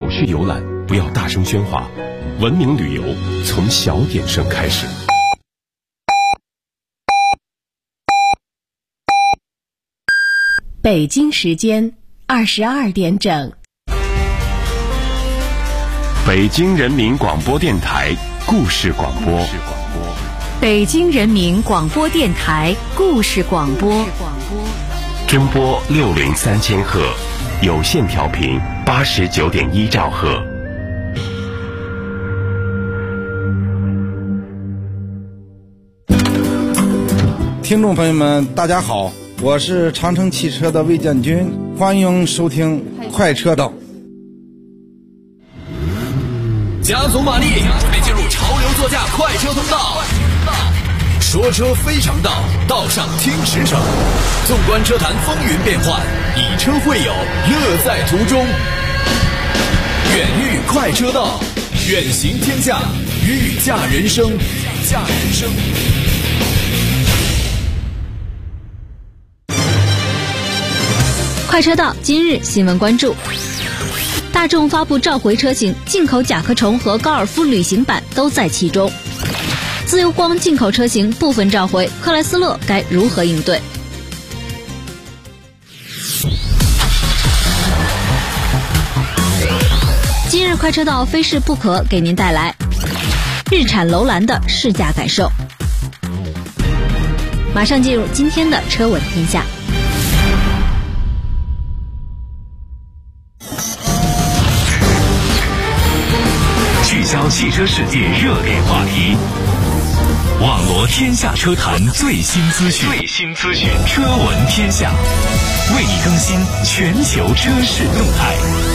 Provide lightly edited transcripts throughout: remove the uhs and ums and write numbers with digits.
序游览，不要大声喧哗。文明旅游从小点声开始。 北京时间22点整。 北京人民广播电台故事广播。 北京人民广播电台故事广播。 中波603000赫，有线调频89.1兆赫。 听众朋友们，大家好，我是长城汽车的魏建军，欢迎收听快车道。 加足马力，准备进入潮流座驾快车通道。说车非常道，道上听驰骋。纵观车坛风云变幻，以车会友，乐在途中。远遇快车道，远行天下，御驾人生，御驾人生。 快车道今日新闻关注：大众发布召回车型，进口甲壳虫和高尔夫旅行版都在其中。自由光进口车型部分召回，克莱斯勒该如何应对？今日快车道非试不可给您带来日产楼兰的试驾感受。马上进入今天的车闻天下。 聚焦汽车世界热点话题，网罗天下车坛最新资讯，车闻天下，为你更新全球车市动态。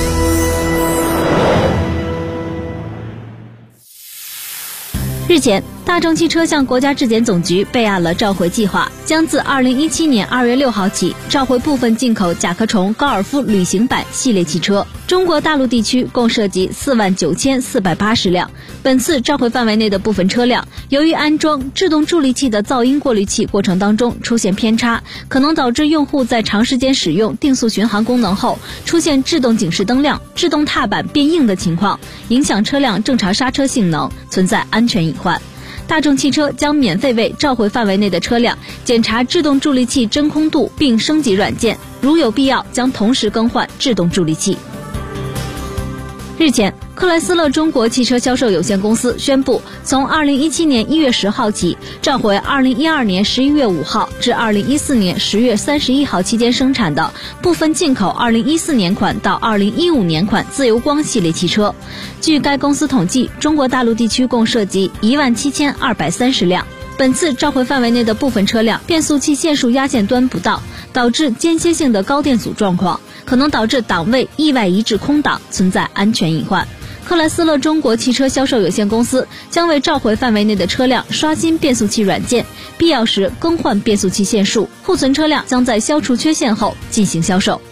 日前，大众汽车向国家质检总局备案了召回计划，将自2017年2月6号起召回部分进口甲壳虫高尔夫旅行版系列汽车。中国大陆地区共涉及49480辆。本次召回范围内的部分车辆，由于安装制动助力器的噪音过滤器过程当中出现偏差，可能导致用户在长时间使用定速巡航功能后，出现制动警示灯亮、制动踏板变硬的情况，影响车辆正常刹车性能，存在安全隐患。大众汽车将免费为召回范围内的车辆检查制动助力器真空度并升级软件，如有必要将同时更换制动助力器。日前，克莱斯勒中国汽车销售有限公司宣布，从2017年1月10号起，召回2012年11月5号至2014年10月31号期间生产的部分进口2014年款到2015年款自由光系列汽车。据该公司统计，中国大陆地区共涉及17230辆。本次召回范围内的部分车辆变速器线束压线端不到，导致间歇性的高电阻状况，可能导致档位意外移至空档，存在安全隐患。克莱斯勒中国汽车销售有限公司将为召回范围内的车辆刷新变速器软件，必要时更换变速器线束，库存车辆将在消除缺陷后进行销售。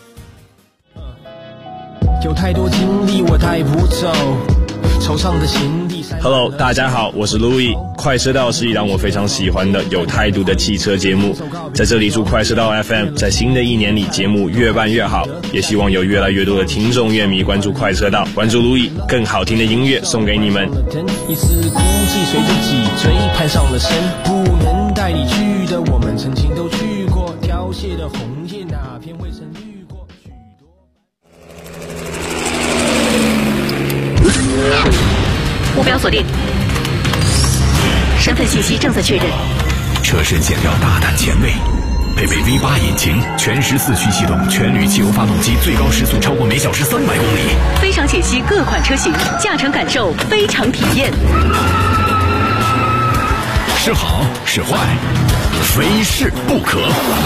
有太多经历我带不走，惆怅的心地。 Hello， 大家好，我是 Louis。快车道是一档我非常喜欢的有态度的汽车节目，在这里祝快车道 FM 在新的一年里节目越办越好，也希望有越来越多的听众乐迷关注快车道，关注 Louis， 更好听的音乐送给你们。 一丝孤寂随着脊椎攀上了身，不能带你去的我们曾经都去过，凋谢的红叶哪片未曾遇过许多。 目标锁定，身份信息正在确认。 车身线条大胆前卫，配备 V8 引擎，全时四驱系统，全铝汽油发动机，最高时速超过每小时300公里。 非常解析各款车型，驾乘感受非常体验。 是好是坏，非试不可。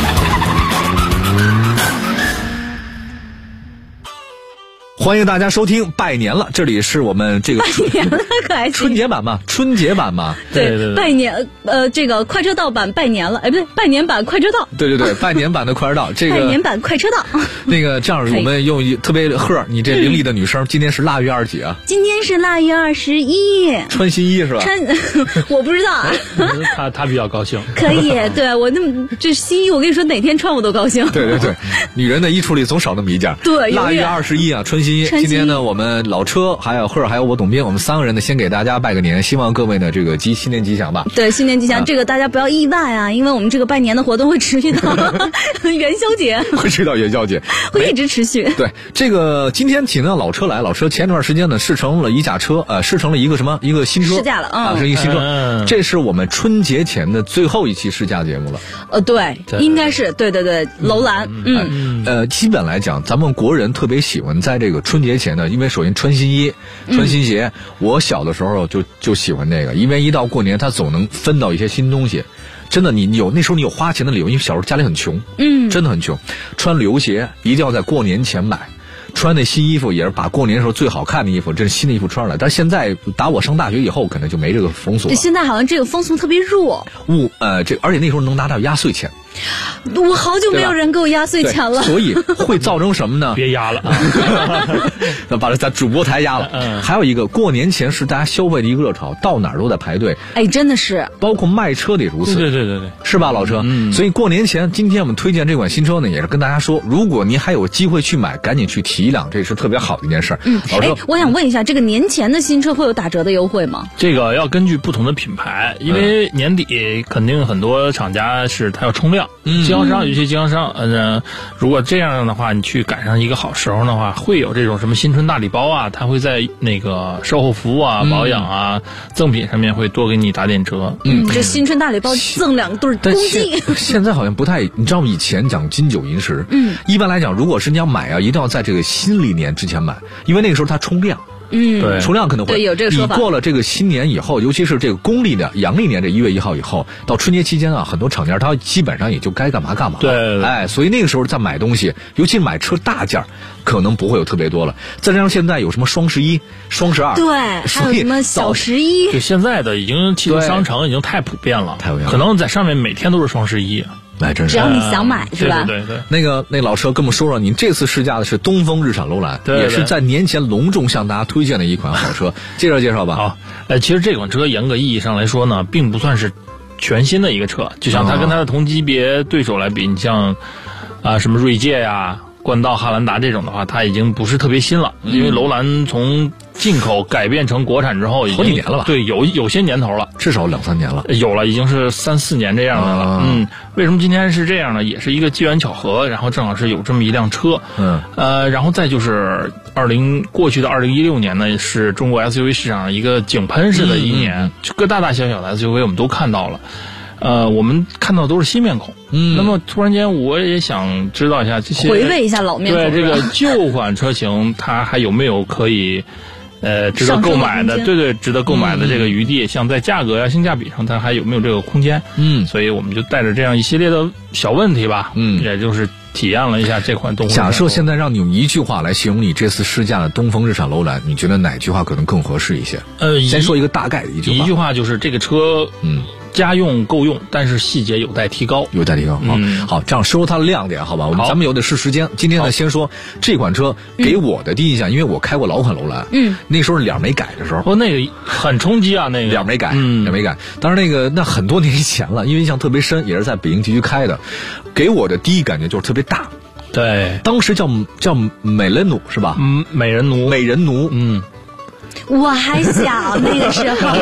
欢迎大家收听拜年了，这里是我们这个春节版嘛，春节版嘛， 对，拜年这个快车道版拜年了，哎不对，拜年版快车道， 对，拜年版的快车道，这个拜年版快车道， 那个这样我们用一特别贺你这伶俐的女生，今天是腊月20几啊？ 今天是腊月21， 穿新衣是吧？ 我不知道啊， 他比较高兴， 可以，对我那么这新衣，我跟你说哪天穿我都高兴。 对，女人的衣橱里总少那么一件。 对， 腊月21啊，穿新衣一。今天呢，我们老车还有赫尔还有我董斌，我们3个人呢先给大家拜个年，希望各位呢这个新年吉祥吧。 对，新年吉祥，这个大家不要意外啊，因为我们这个拜年的活动会持续到元宵节， 会持续到元宵节， 会一直持续。 对，这个今天请到老车来，老车前段时间呢试乘了一架车，试乘了一个新车， 试驾了， 是一个新车。这是我们春节前的最后一期试驾节目了。 对，应该是对，楼兰， 基本来讲，咱们国人特别喜欢在这个春节前呢，因为首先穿新衣、穿新鞋。我小的时候就喜欢这个，因为一到过年，他总能分到一些新东西。真的，那时候你有花钱的理由，因为小时候家里很穷，真的很穷，穿旅游鞋一定要在过年前买。穿那新衣服也是把过年时候最好看的衣服，这是新的衣服穿上来。但是现在打我上大学以后，可能就没这个风俗了。 现在好像这个风俗特别弱。 而且那时候能拿到压岁钱。 我好久没有人给我压岁钱了， 所以会造成什么呢？ 别压了啊！把咱主播台压了。还有一个，过年前是大家消费的一个热潮，到哪儿都在排队。 真的是， 包括卖车的也如此。 对， 是吧，老车？所以过年前，今天我们推荐这款新车呢，也是跟大家说，如果您还有机会去买，赶紧去提一辆，这是特别好的一件事儿。老车， 我想问一下，这个年前的新车会有打折的优惠吗？ 这个要根据不同的品牌，因为年底肯定很多厂家是他要冲量。经销商有些经销商，如果这样的话，你去赶上一个好时候的话，会有这种什么新春大礼包啊，他会在那个售后服务啊、保养啊、赠品上面会多给你打点折。 这新春大礼包赠2对公鸡。 现在好像不太，你知道吗？以前讲金九银十，一般来讲，如果是你要买啊，一定要在这个新历年之前买，因为那个时候它冲量。 对， 冲量可能会对有这个说法。 你过了这个新年以后，尤其是这个公历的阳历年这1月1号以后，到春节期间啊，很多厂家它基本上也就该干嘛干嘛了。 对， 所以那个时候再买东西，尤其买车大件，可能不会有特别多了。再加上现在有什么双11、双12， 对，还有什么小11， 对，现在的已经汽车商城已经太普遍了，可能在上面每天都是双11。 真是， 只要你想买，是吧？ 对。 那老车跟我们说说，您这次试驾的是东风日产楼兰，也是在年前隆重向大家推荐的一款好车，介绍吧。 好，其实这款车严格意义上来说呢，并不算是全新的一个车，就像它跟它的同级别对手来比，你像什么锐界呀、冠道、汉兰达这种的话，它已经不是特别新了，因为楼兰从进口改变成国产之后，已经好几年了吧？ 对，有些年头了， 至少2-3年了。 有了，已经是3、4年这样的了。为什么今天是这样呢？也是一个机缘巧合，然后正好是有这么一辆车。然后再就是过去的2016年呢，是中国 SUV 市场一个井喷式的一年，各大大小小的 SUV 我们都看到了。我们看到的都是新面孔。那么突然间我也想知道一下这些， 回味一下老面孔。 对这个旧款车型，它还有没有可以值得购买的？对，值得购买的这个余地，像在价格呀、性价比上，它还有没有这个空间？所以我们就带着这样一系列的小问题吧，也就是体验了一下这款东风。 假设现在让你用一句话来形容你这次试驾的东风日产楼兰，你觉得哪句话可能更合适一些？先说一个大概的一句话。 一句话就是这个车，家用够用，但是细节有待提高。好，这样说它的亮点，好吧？咱们有点是时间。今天呢，先说这款车给我的第一印象，因为我开过老款楼兰，那时候脸没改的时候， 那个很冲击啊，那个脸没改，当然那很多年以前了，因为印象特别深，也是在北京地区开的，给我的第一感觉就是特别大。 对， 当时叫美人奴是吧？ 美人奴。 我还小那个时候。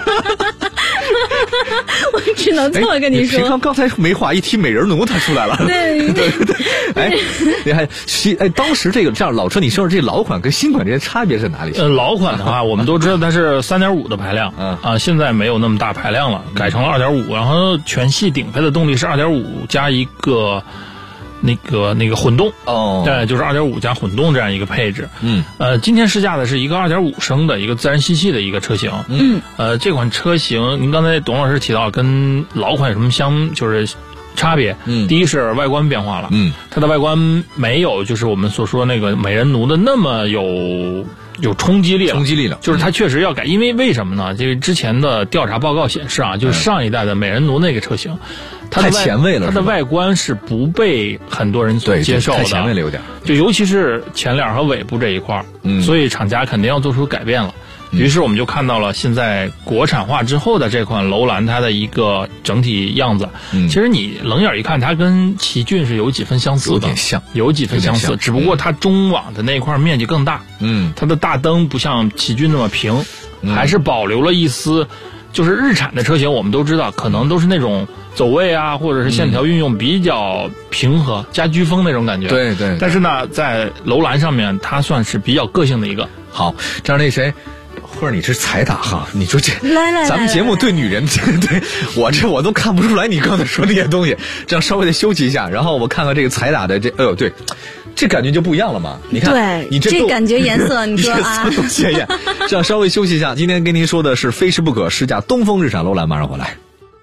我只能这么跟你说。 刚才没话一提美人奴，他出来了。对。你还当时这样老车，你说这老款跟新款这些差别在哪里？ 老款的话，我们都知道它是3.5的排量，现在没有那么大排量了，改成了2.5，然后全系顶配的动力是2.5加一个。那个混动对，就是2.5加混动这样一个配置。今天试驾的是一个2.5升的一个自然吸气的一个车型。这款车型您刚才董老师提到跟老款有什么就是差别？第一是外观变化了。它的外观没有就是我们所说那个美人奴的那么有冲击力了，就是它确实要改，因为什么呢？这个之前的调查报告显示啊，就是上一代的美人奴那个车型。 太前卫了， 它的外观是不被很多人所接受的， 太前卫了有点。 就尤其是前脸和尾部这一块，所以厂家肯定要做出改变了。 于是我们就看到了现在国产化之后的这款楼兰它的一个整体样子。其实你冷眼一看，它跟奇骏是有几分相似的，有几分相似，只不过它中网的那块面积更大。它的大灯不像奇骏那么平，还是保留了一丝，就是日产的车型我们都知道，可能都是那种走位啊，或者是线条运用比较平和、家居风那种感觉。 对对。 但是呢，在楼兰上面，它算是比较个性的一个。 好，这样那谁，或者你是彩打哈？你说这来， 咱们节目对女人，对我都看不出来你刚才说那些东西。这样稍微的休息一下，然后我看看这个彩打的这，哎呦对。这感觉就不一样了嘛？你看， 对， 你这感觉颜色，你说啊， 色鲜艳。这样稍微休息一下，今天跟您说的是非试不可试驾东风日产楼兰，马上回来。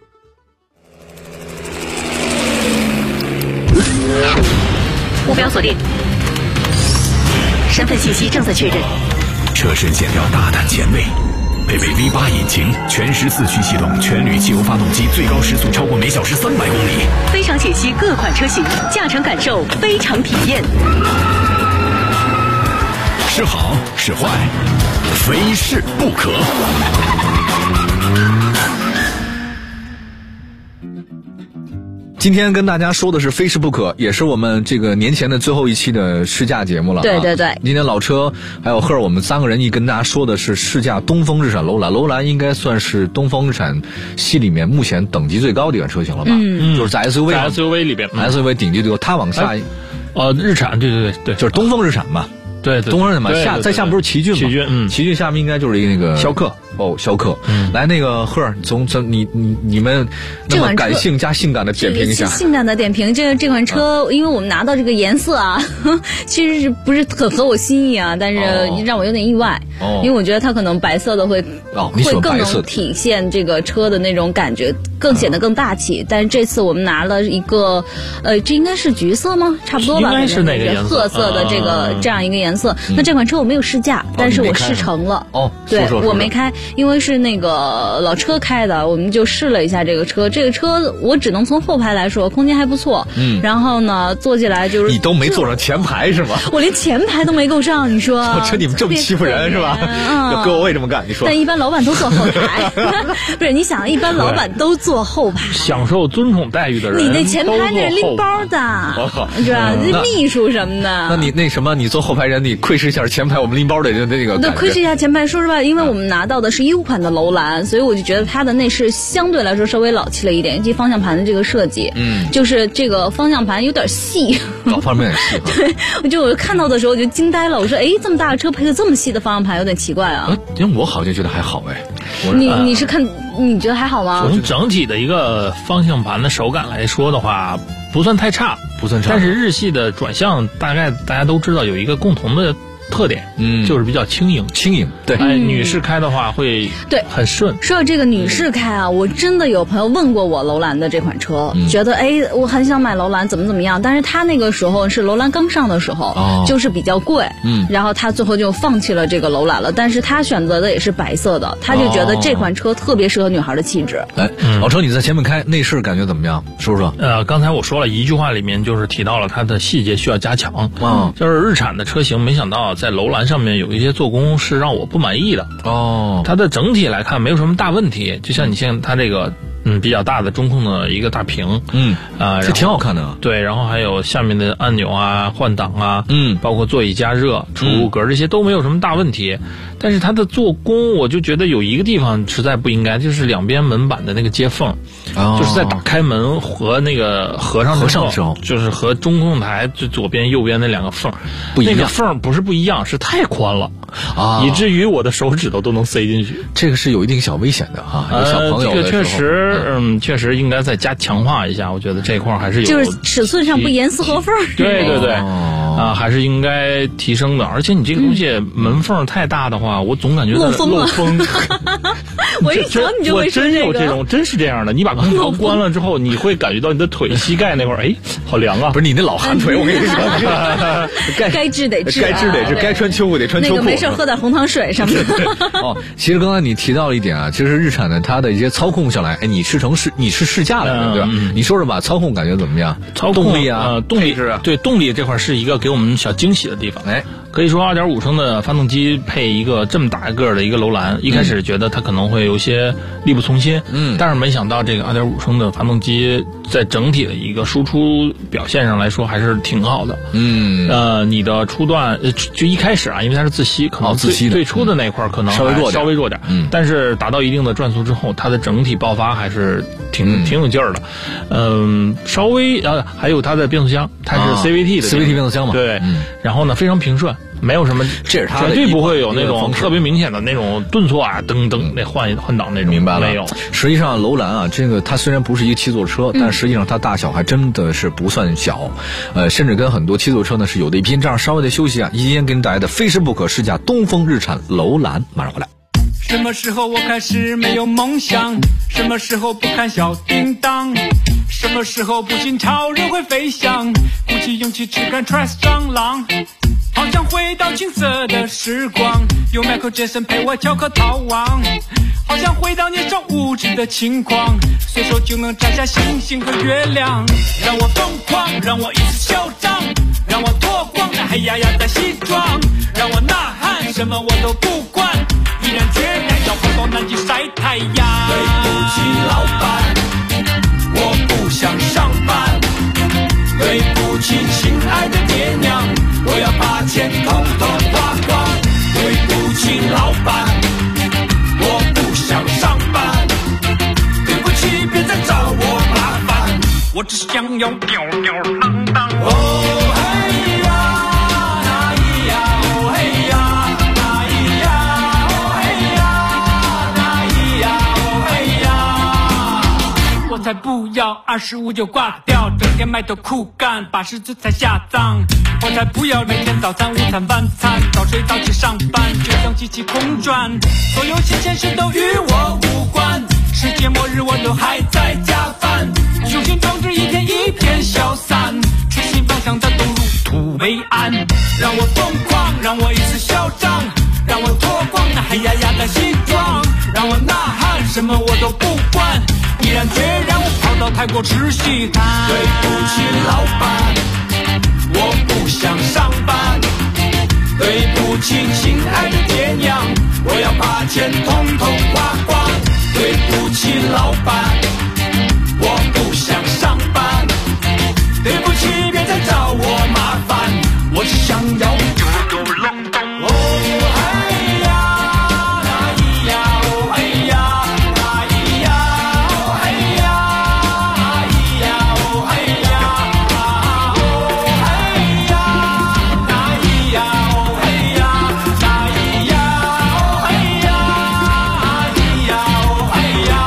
目标锁定，身份信息正在确认。 车身线条大胆前卫，配备 V8 引擎，全时四驱系统，全铝汽油发动机，最高时速超过每小时300公里。 非常解析各款车型，驾乘感受非常体验。 是好是坏，非试不可。 今天跟大家说的是非试不可，也是我们这个年前的最后一期的试驾节目了。 对对对， 今天老车还有赫尔，我们3个人跟大家说的是试驾东风日产楼兰。楼兰应该算是东风日产系里面目前等级最高的一款车型了吧？就是在 SUV 里边 ，SUV 顶级最高。它往下， 日产，对， 就是东风日产嘛。对，东风日产嘛，再下不是奇骏吗？奇骏下面应该就是一个那个逍客。 逍客，来那个赫尔，你们那么感性加性感的点评一下。 性感的点评，这款车，因为我们拿到这个颜色啊，其实是不是很合我心意啊？但是让我有点意外，因为我觉得它可能白色的会更能体现这个车的那种感觉，更显得更大气。但是这次我们拿了一个，这应该是橘色吗？差不多吧， 应该是那个颜色， 褐色的这样一个颜色。那这款车我没有试驾，但是我试乘了。对，我没开。因为是那个老车开的，我们就试了一下这个车。这个车我只能从后排来说，空间还不错。然后呢，坐起来就是你都没坐上前排是吗？ 我连前排都没够上，你说？ 我这你们这么欺负人是吧？哥，我也这么干。你说？ 但一般老板都坐后排，不是？你想，一般老板都坐后排， 享受尊崇待遇的人， 你那前排那是拎包的，是吧？那秘书什么的。 那你那什么？你坐后排人，你窥视一下前排我们拎包的那个。 对，窥视一下前排。说实话，因为我们拿到的是U款的楼兰，所以我就觉得它的内饰相对来说稍微老气了一点，以及方向盘的这个设计，就是这个方向盘有点细， 方面细。 对，我看到的时候我就惊呆了，我说，这么大的车配个这么细的方向盘，有点奇怪啊。 因为我好像觉得还好你是看你觉得还好吗？ 从整体的一个方向盘的手感来说的话，不算太差，但是日系的转向大概大家都知道有一个共同的特点，就是比较轻盈。对，女士开的话会很顺。 说到这个女士开啊，我真的有朋友问过我楼兰的这款车，觉得我很想买楼兰，怎么样？但是他那个时候是楼兰刚上的时候，就是比较贵，然后他最后就放弃了这个楼兰了。但是他选择的也是白色的，他就觉得这款车特别适合女孩的气质。 老车你在前面开，内饰感觉怎么样？说说。 刚才我说了一句话，里面就是提到了它的细节需要加强。就是日产的车型，没想到在楼兰上面有一些做工是让我不满意的。它的整体来看没有什么大问题，就像你像它这个比较大的中控的一个大屏， 这挺好看的。 对，然后还有下面的按钮啊、换挡啊，包括座椅加热、储物格这些都没有什么大问题。但是它的做工，我就觉得有一个地方实在不应该，就是两边门板的那个接缝，就是在打开门和那个合上的时候，就是和中控台就左边右边那两个缝不一样，那个缝不是不一样，是太宽了以至于我的手指头都能塞进去。 这个是有一定小危险的哈，有小朋友的时候。 这个确实应该再强化一下，我觉得这块还是有， 就是尺寸上不严丝合缝。 对。还是应该提升的。而且你这个东西门缝太大的话，我总感觉漏风。 我一想你就会说这个， 真是这样的。你把空调关了之后，你会感觉到你的腿、膝盖那块儿，好凉啊！ 不是你那老寒腿，我跟你说， 该治得治， 该穿秋裤得穿秋裤。 那个没事喝点红糖水什么的。 其实刚才你提到了一点啊，其实日产的它的一些操控下来，你是试驾的对吧？你说说吧，操控感觉怎么样？ 操控动力啊， 动力是对动力这块是一个给我们小惊喜的地方。 可以说 2.5 升的发动机配一个这么大个的一个楼兰，一开始觉得它可能会有些力不从心，但是没想到这个 2.5 升的发动机在整体的一个输出表现上来说还是挺好的。你的初段就一开始啊，因为它是自吸，可能最初的那块可能稍微弱点，但是达到一定的转速之后，它的整体爆发还是挺有劲儿的。稍微还有它的变速箱，它是 CVT 的 CVT 变速箱嘛， 对，然后呢非常平顺。没有什么， 这是它的绝对不会有那种特别明显的那种顿挫啊，噔那换挡那种， 明白了没有。 实际上楼兰啊，这个它虽然不是一个七座车，但实际上它大小还真的是不算小，甚至跟很多七座车呢是有的一拼。这样稍微的休息啊，一天给你带来的非试不可试驾东风日产楼兰，马上回来。 什么时候我开始没有梦想？什么时候不看小叮当？什么时候不信超人会飞翔？鼓起勇气只敢 trust 蟑螂。好想回到青涩的时光，有 Michael Jackson 陪我翘课逃亡。好想回到年少无知的轻狂，随手就能摘下星星和月亮。让我疯狂，让我一次嚣张，让我脱光那黑压压的西装，让我呐喊，什么我都不管，毅然决然要跑到南极晒太阳。对不起老板，我不想上班。对不起亲爱的爹娘，我要把钱统统花光。对不起老板，我不想上班。对不起别再找我麻烦，我只想要吊吊郎当。哦嘿呀那咿呀哦嘿呀那咿呀哦嘿呀那咿呀哦嘿呀，我才不要25就挂掉，整天埋头苦干，80岁才下葬。我才不要每天早餐、午餐、晚餐，早睡早起上班，就像机器空转。所有新鲜事都与我无关，世界末日我都还在加班。雄心壮志一天一天消散，痴心妄想的都入土为安。让我疯狂，让我一次嚣张，让我脱光那黑压压的西装，让我呐喊，什么我都不管，毅然决然我跑到泰国吃西餐。对不起老板，我不想上班。对不起亲爱的爹娘，我要把钱统统花光。对不起老板，我不想上班。对不起别再找我麻烦，我只想要嘟嘟隆咚。哦嘿呀那咿呀哦嘿呀那咿呀哦嘿呀那咿呀哦嘿呀哦嘿呀那咿呀哦嘿呀那咿呀哦嘿呀那咿呀哦嘿呀。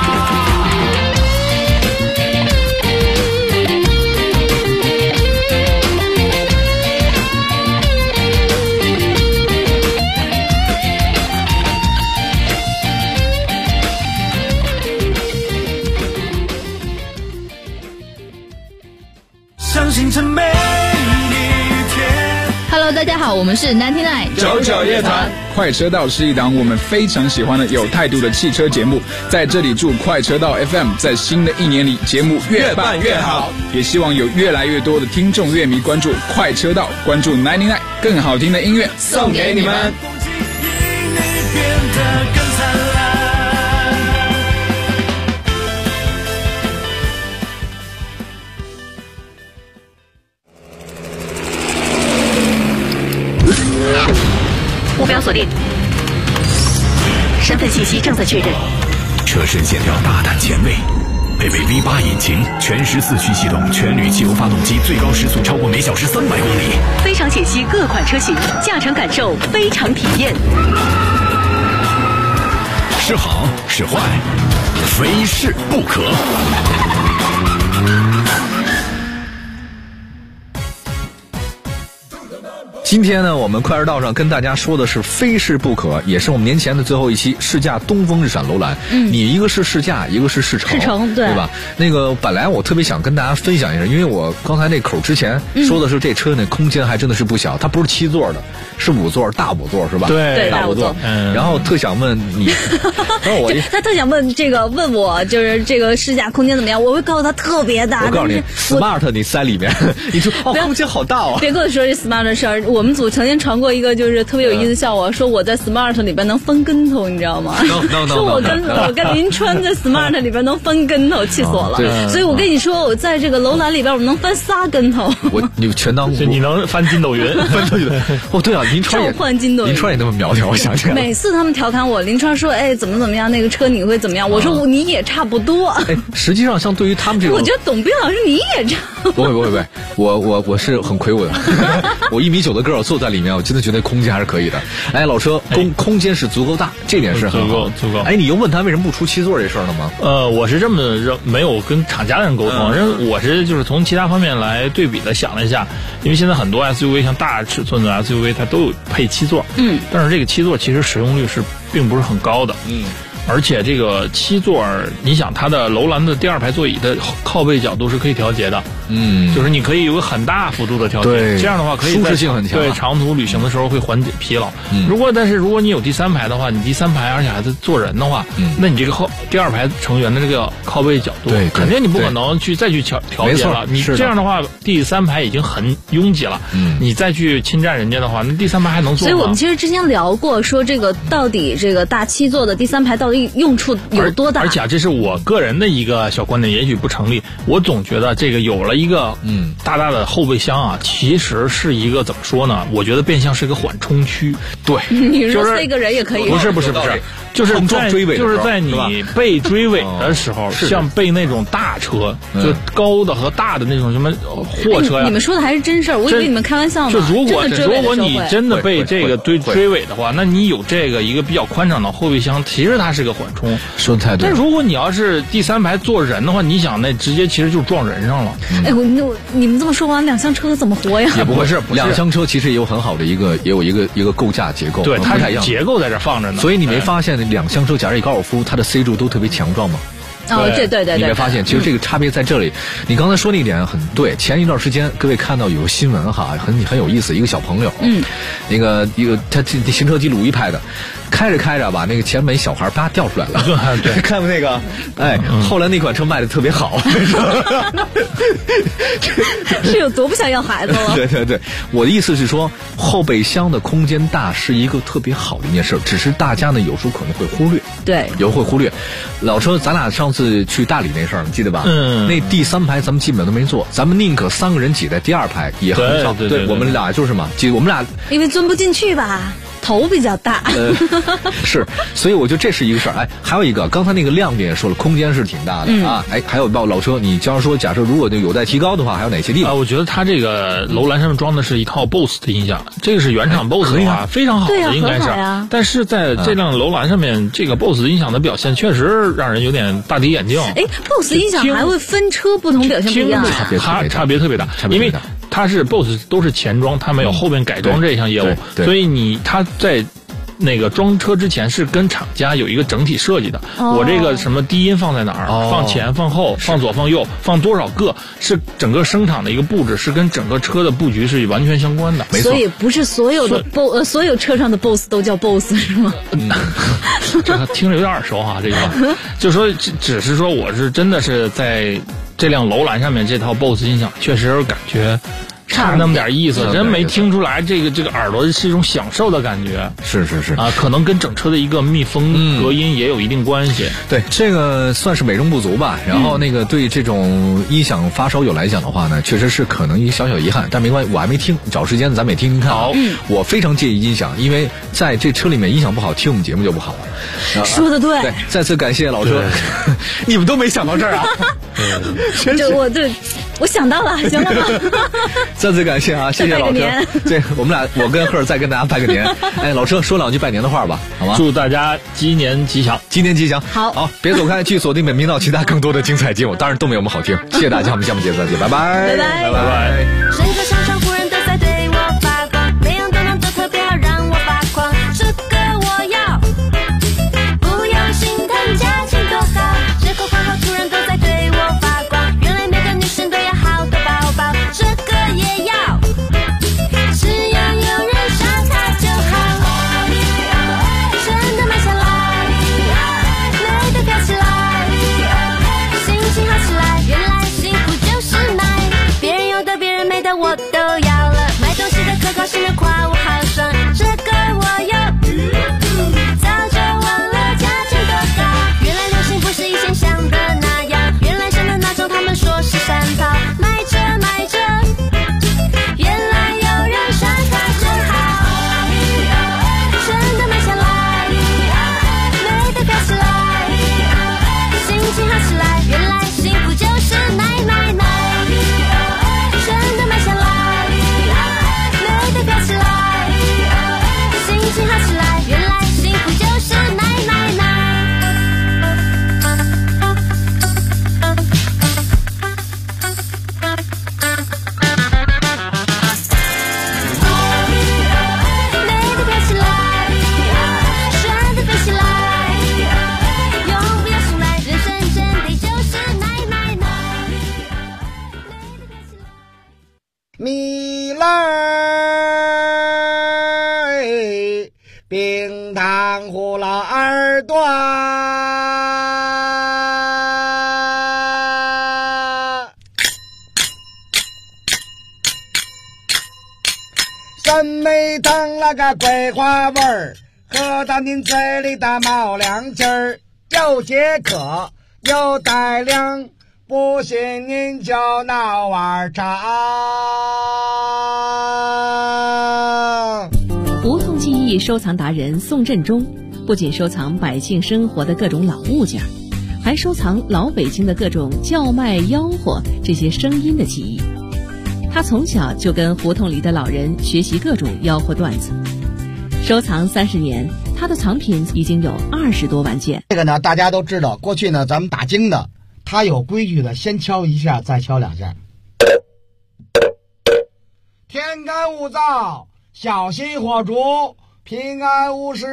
相信这美丽一天。 Hello， 大家好，我们是99 九九乐团。快车道是一档我们非常喜欢的有态度的汽车节目，在这里祝快车道 FM 在新的一年里节目越办越好，也希望有越来越多的听众乐迷关注快车道，关注99更好听的音乐送给你们。 目标锁定，身份信息正在确认。 车身线条大胆前卫，配备 V8 引擎，全时4驱系统，全铝汽油发动机，最高时速超过每小时300公里。 非常解析各款车型，驾乘感受非常体验。 是好是坏，非试不可。 今天呢，我们快车道上跟大家说的是非试不可，也是我们年前的最后一期试驾东风日产楼兰。你一个是试驾，一个是试乘，对吧？那个本来我特别想跟大家分享一下，因为我刚才那口之前说的是这车呢空间还真的是不小，它不是7座的，是5座大5座是吧？ 对， 大5座。然后特想问你，然后他特想问我就是这个试驾空间怎么样？我会告诉他特别大。 我告诉你 ，Smart 你塞里面，你说空间好大哦。 别跟我说这 Smart 的事儿， 我们组曾经传过一个就是特别有意思的笑话，说我在 Smart 里边能翻跟头，你知道吗？说我跟林川在 Smart 里边能翻跟头，气死我了。所以我跟你说，我在这个楼兰里边我能翻仨跟头。 你全当你能翻筋斗云， 翻筋斗云。哦，对啊，林川也那么苗条，我想起来了。 每次他们调侃我，林川说：“哎，怎么样？那个车你会怎么样？”我说：“你也差不多。” 哎，实际上像对于他们这种， 我觉得董斌老师你也差不多。 不会，我是很魁梧的，我1.9米的个儿坐在里面，我真的觉得空间还是可以的。哎，老车空间是足够大，这点是很好， 足够。 哎，你又问他为什么不出7座这事儿了吗？ 我是这么没有跟厂家的人沟通，我是就是从其他方面来对比的想了一下，因为现在很多 SUV 像大尺寸的 SUV 它都有配7座，但是这个7座其实使用率并不是很高的，而且这个7座，你想它的楼兰的第2排座椅的靠背角度是可以调节的，就是你可以有个很大幅度的调节，这样的话可以舒适性很强， 对长途旅行的时候会缓解疲劳。但是如果你有第3排的话，你第3排而且还是坐人的话，那你这个第2排成员的这个靠背角度，肯定你不可能再去调节了。你这样的话，第3排已经很拥挤了，你再去侵占人家的话，那第3排还能坐吗？ 所以我们其实之前聊过，说这个到底这个大7座的第3排到底用处有多大？ 而且这是我个人的一个小观点，也许不成立。我总觉得这个有了一个大大的后备箱啊，其实是一个怎么说呢？我觉得变相是一个缓冲区。 对， 你说塞个人也可以。 不是，就是在你被追尾的时候，像被那种大车，就高的和大的那种什么货车呀。 你们说的还是真事儿，我以为你们开玩笑呢。 就如果你真的被这个追尾的话，那你有这个一个比较宽敞的后备箱，其实它是个缓冲。 说的太对。 但如果你要是第3排坐人的话，你想那直接其实就撞人上了。 哎，你们这么说完2厢车怎么活呀？ 也不是2厢车，其实也有很好的一个构架结构， 对，它结构在这放着呢。 所以你没发现2厢车，假如高尔夫，它的 C 柱都特别强壮吗？ 对， 你没发现，其实这个差别在这里。你刚才说那一点很对。前一段时间，各位看到有个新闻哈，很有意思，一个小朋友，一个他行车记录仪拍的，开着把那个前门小孩啪掉出来了，对，看过那个？哎，后来那款车卖的特别好， 是有多不想要孩子了？ 对，我的意思是说，后备箱的空间大是一个特别好的一件事，只是大家呢有时候可能会忽略， 对， 有会忽略。老车，咱俩上次去大理那事儿，你记得吧？那第3排咱们基本都没坐，咱们宁可3个人挤在第2排也很少。对，我们俩就是嘛，我们俩因为钻不进去吧。头比较大， 是，所以我觉得这是一个事儿。哎，还有一个，刚才那个亮点也说了，空间是挺大的啊。哎，还有老车，你假如说假设如果有待提高的话，还有哪些地方？ 我觉得它这个楼兰上面装的是一套 BOSS 的音响，这个是原厂 BOSS 的话，非常好的应该是。但是在这辆楼兰上面，这个 BOSS 音响的表现确实让人有点大跌眼镜。 哎 ，BOSS 音响还会分车不同表现不一样， 差别特别大，因为它是 BOSS 都是前装，它没有后边改装这项业务，所以它在那个装车之前是跟厂家有一个整体设计的。我这个什么低音放在哪儿，放前放后，放左放右，放多少个，是整个生产的一个布置，是跟整个车的布局是完全相关的。 没错， 所以不是所有的所有车上的 BOSS 都叫 BOSS 是吗？ 这个听着有点耳熟哈，这个就说只是说我是真的是在这辆楼兰上面这套 BOSS 音响，确实感觉差那么点意思，真没听出来这个耳朵是一种享受的感觉。 是啊，可能跟整车的一个密封隔音也有一定关系。 对，这个算是美中不足吧。然后那个对这种音响发烧友来讲的话呢，确实是可能一个小小遗憾，但没关系，我还没听，找时间咱们也听听看。 好， 我非常介意音响，因为在这车里面音响不好，听我们节目就不好了。 说的对。 对，再次感谢老车，你们都没想到这儿啊。 我想到了，行了吧？ 再次感谢啊，谢谢老车。对，我跟赫尔再跟大家拜个年。哎，老车说2句拜年的话吧，好吗？ 祝大家鸡年吉祥， 鸡年吉祥。 好， 别走开，继续锁定本频道其他更多的精彩节目，当然都没我们好听。谢谢大家，我们下期节目再见，拜拜， 拜拜。 整个商场仆人都在对我发光，每样都能做特别好，让我发狂。这个我要，不要心疼，价钱多高。折扣广告突然都在对我发光，原来每个女生都要好的包包，这个也要，只要有人刷卡就好。真的买下来，美得飘起来，心情好起来，原来幸福就是买，别人有的别人没的我都要。 冰糖葫芦耳朵，酸梅汤那个桂花味儿，喝到您嘴里的冒凉气儿，又解渴又带凉，不信您就闹碗茶。 胡同记忆收藏达人宋振中不仅收藏百姓生活的各种老物件，还收藏老北京的各种叫卖吆喝这些声音的记忆。他从小就跟胡同里的老人学习各种吆喝段子，收藏30年，他的藏品已经有20多万件。 这个呢，大家都知道，过去呢咱们打更的，他有规矩的，先敲一下，再敲2下。天干物燥，小心火烛，平安无事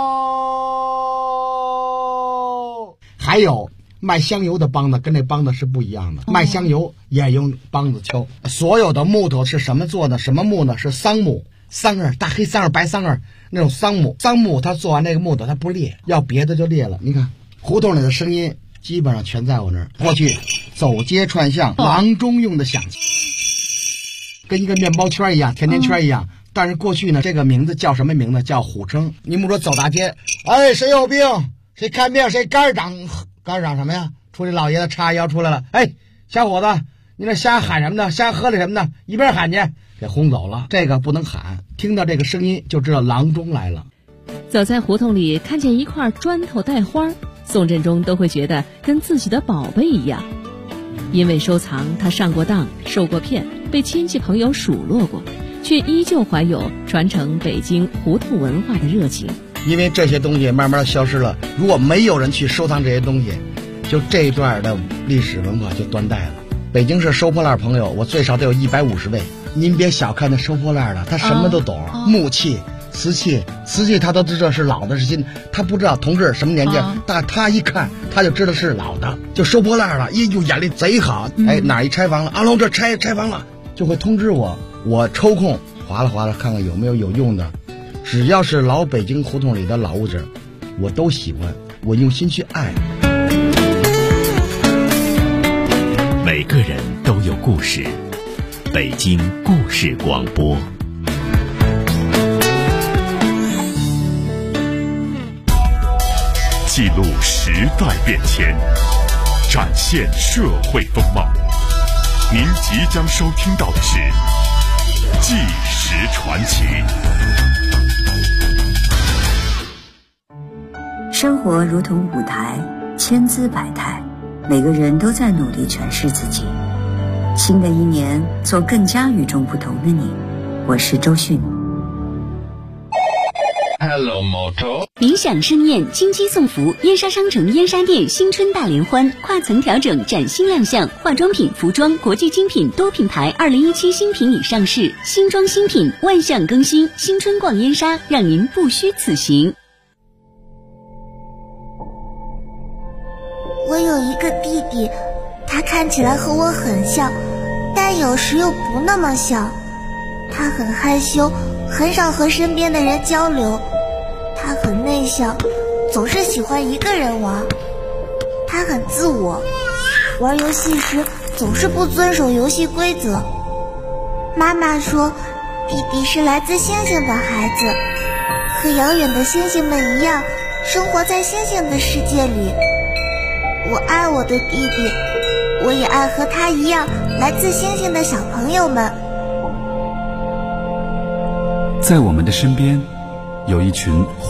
哦。还有卖香油的梆子跟这梆子是不一样的，卖香油也用梆子敲。所有的木头是什么做的？什么木呢？是桑木，桑叶，大黑桑叶、白桑叶那种桑木。桑木它做完这个木头它不裂，要别的就裂了。你看胡同里的声音基本上全在我那儿。过去走街串巷，郎中用的响器，跟一个面包圈一样，甜甜圈一样。但是过去呢，这个名字叫什么名字？叫虎称。你们说走大街，哎，谁有病？谁看病？谁肝长什么呀？出去老爷子叉腰出来了，哎，小伙子，你那瞎喊什么呢？瞎喝的什么呢？一边喊去，给轰走了。这个不能喊，听到这个声音就知道郎中来了。 走在胡同里，看见一块砖头带花，宋振中都会觉得跟自己的宝贝一样。因为收藏，他上过当，受过骗，被亲戚朋友数落过，却依旧怀有传承北京胡同文化的热情。 因为这些东西慢慢消失了，如果没有人去收藏这些东西，就这一段的历史文化就断代了。北京市收破烂朋友，我最少得有150位。您别小看那收破烂的，他什么都懂，木器、瓷器他都知道是老的是新，他不知道同志什么年纪，但他一看他就知道是老的，就收破烂了，就眼力贼好。哎，哪一拆房了？阿龙这拆房了，就会通知我，我抽空划拉看看有没有用的。只要是老北京胡同里的老物件，我都喜欢，我用心去爱。 每个人都有故事，北京故事广播。记录时代变迁，展现社会风貌。您即将收听到的是《纪实传奇》。 生活如同舞台，千姿百态，每个人都在努力诠释自己。新的一年，做更加与众不同的你。我是周迅。 Hello Moto， 冥想盛宴，金鸡送福，燕莎商城燕莎店新春大联欢，跨层调整崭新亮相，化妆品、服装、国际精品多品牌2017新品已上市，新装新品万象更新，新春逛燕莎，让您不虚此行。 我有一个弟弟，他看起来和我很像，但有时又不那么像。他很害羞，很少和身边的人交流。他很内向，总是喜欢一个人玩。他很自我，玩游戏时总是不遵守游戏规则。妈妈说，弟弟是来自星星的孩子，和遥远的星星们一样，生活在星星的世界里。我爱我的弟弟，我也爱和他一样来自星星的小朋友们。 在我们的身边，有一群